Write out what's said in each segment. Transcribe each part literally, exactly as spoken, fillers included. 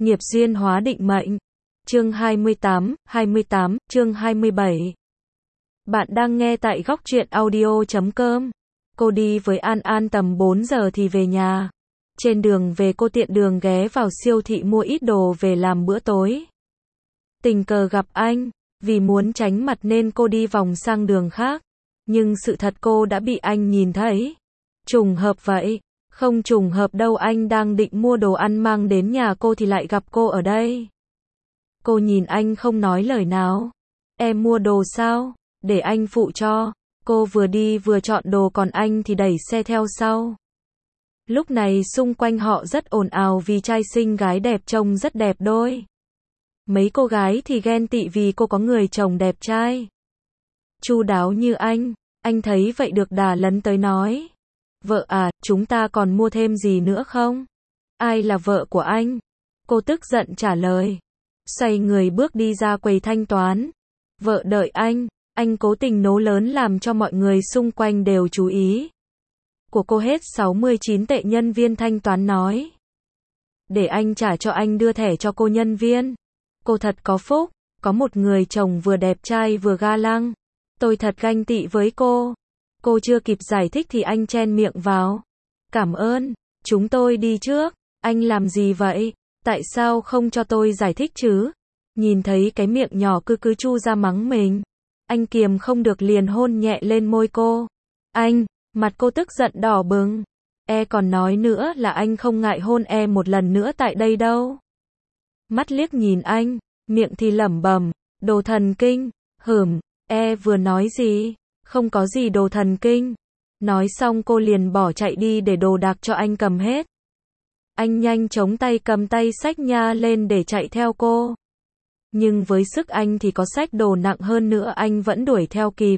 Nghiệp duyên hóa định mệnh. Chương hai mươi tám, hai mươi tám, chương hai mươi bảy. Bạn đang nghe tại góc truyện audio chấm com. Cô đi với An An tầm bốn giờ thì về nhà. Trên đường về cô tiện đường ghé vào siêu thị mua ít đồ về làm bữa tối. Tình cờ gặp anh, vì muốn tránh mặt nên cô đi vòng sang đường khác. Nhưng sự thật cô đã bị anh nhìn thấy. Trùng hợp vậy. Không trùng hợp đâu, anh đang định mua đồ ăn mang đến nhà cô thì lại gặp cô ở đây. Cô nhìn anh không nói lời nào. Em mua đồ sao? Để anh phụ cho. Cô vừa đi vừa chọn đồ còn anh thì đẩy xe theo sau. Lúc này xung quanh họ rất ồn ào vì trai xinh gái đẹp trông rất đẹp đôi. Mấy cô gái thì ghen tị vì cô có người chồng đẹp trai. Chu đáo như anh, anh thấy vậy được đà lấn tới nói. Vợ à, chúng ta còn mua thêm gì nữa không? Ai là vợ của anh? Cô tức giận trả lời. Xoay người bước đi ra quầy thanh toán. Vợ đợi anh, anh cố tình nố lớn làm cho mọi người xung quanh đều chú ý. Của cô hết sáu mươi chín tệ, nhân viên thanh toán nói. Để anh trả cho, anh đưa thẻ cho cô nhân viên. Cô thật có phúc, có một người chồng vừa đẹp trai vừa ga lăng. Tôi thật ganh tị với cô. Cô chưa kịp giải thích thì anh chen miệng vào. Cảm ơn, chúng tôi đi trước. Anh làm gì vậy? Tại sao không cho tôi giải thích chứ? Nhìn thấy cái miệng nhỏ cứ cứ chu ra mắng mình. Anh kiềm không được liền hôn nhẹ lên môi cô. Anh, mặt cô tức giận đỏ bừng. E còn nói nữa là anh không ngại hôn e một lần nữa tại đây đâu. Mắt liếc nhìn anh, miệng thì lẩm bẩm, đồ thần kinh, hửm, e vừa nói gì? Không có gì đồ thần kinh. Nói xong cô liền bỏ chạy đi để đồ đạc cho anh cầm hết. Anh nhanh chóng tay cầm tay xách nha lên để chạy theo cô. Nhưng với sức anh thì có xách đồ nặng hơn nữa anh vẫn đuổi theo kịp.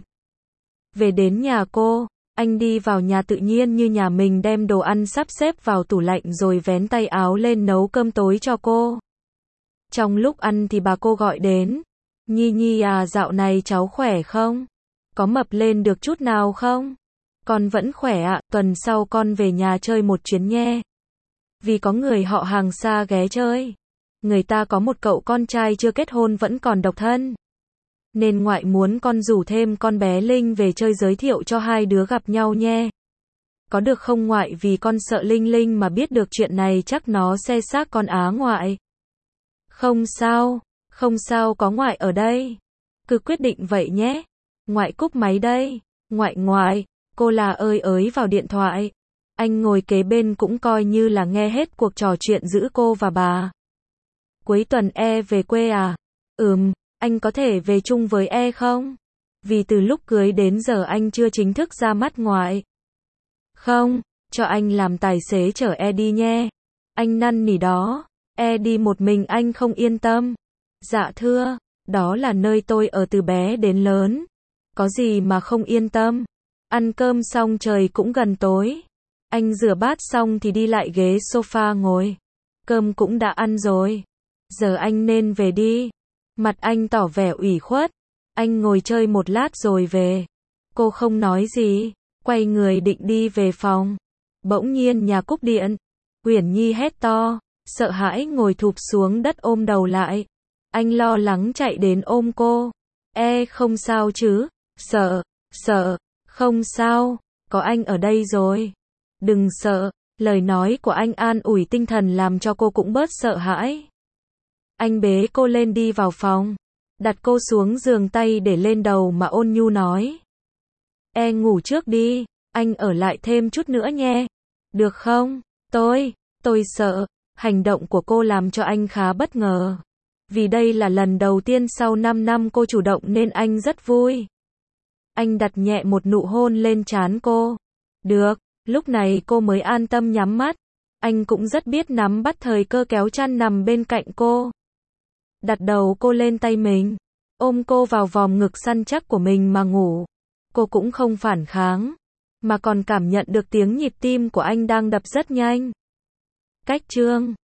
Về đến nhà cô, anh đi vào nhà tự nhiên như nhà mình, đem đồ ăn sắp xếp vào tủ lạnh rồi vén tay áo lên nấu cơm tối cho cô. Trong lúc ăn thì bà cô gọi đến. Nhi Nhi à, dạo này cháu khỏe không? Có mập lên được chút nào không? Con vẫn khỏe ạ, tuần sau con về nhà chơi một chuyến nhé. Vì có người họ hàng xa ghé chơi. Người ta có một cậu con trai chưa kết hôn vẫn còn độc thân. Nên ngoại muốn con rủ thêm con bé Linh về chơi, giới thiệu cho hai đứa gặp nhau nhé. Có được không ngoại, vì con sợ Linh Linh mà biết được chuyện này chắc nó sẽ xác con á ngoại. Không sao, không sao, có ngoại ở đây. Cứ quyết định vậy nhé. Ngoại cúp máy đây. Ngoại ngoại, cô là ơi ới vào điện thoại. Anh ngồi kế bên cũng coi như là nghe hết cuộc trò chuyện giữa cô và bà. Cuối tuần e về quê à? Ừm, anh có thể về chung với e không? Vì từ lúc cưới đến giờ anh chưa chính thức ra mắt ngoại. Không, cho anh làm tài xế chở e đi nhé. Anh năn nỉ đó. E đi một mình anh không yên tâm. Dạ thưa, đó là nơi tôi ở từ bé đến lớn. Có gì mà không yên tâm. Ăn cơm xong trời cũng gần tối. Anh rửa bát xong thì đi lại ghế sofa ngồi. Cơm cũng đã ăn rồi. Giờ anh nên về đi. Mặt anh tỏ vẻ ủy khuất. Anh ngồi chơi một lát rồi về. Cô không nói gì. Quay người định đi về phòng. Bỗng nhiên nhà cúp điện. Uyển Nhi hét to. Sợ hãi ngồi thụp xuống đất ôm đầu lại. Anh lo lắng chạy đến ôm cô. E không sao chứ? Sợ, sợ, không sao, có anh ở đây rồi. Đừng sợ, lời nói của anh an ủi tinh thần làm cho cô cũng bớt sợ hãi. Anh bế cô lên đi vào phòng, đặt cô xuống giường, tay để lên đầu mà ôn nhu nói. E ngủ trước đi, anh ở lại thêm chút nữa nhé. Được không? Tôi, tôi sợ. Hành động của cô làm cho anh khá bất ngờ. Vì đây là lần đầu tiên sau năm năm cô chủ động nên anh rất vui. Anh đặt nhẹ một nụ hôn lên trán cô. Được, lúc này cô mới an tâm nhắm mắt. Anh cũng rất biết nắm bắt thời cơ, kéo chăn nằm bên cạnh cô. Đặt đầu cô lên tay mình. Ôm cô vào vòng ngực săn chắc của mình mà ngủ. Cô cũng không phản kháng. Mà còn cảm nhận được tiếng nhịp tim của anh đang đập rất nhanh. Cách chương